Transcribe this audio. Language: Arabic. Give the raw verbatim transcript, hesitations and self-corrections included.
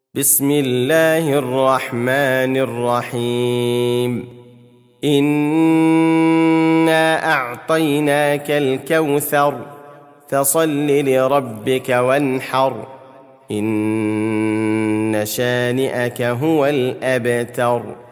بسم الله الرحمن الرحيم إنا أعطيناك الكوثر فصل لربك وانحر إن شانئك هو الأبتر.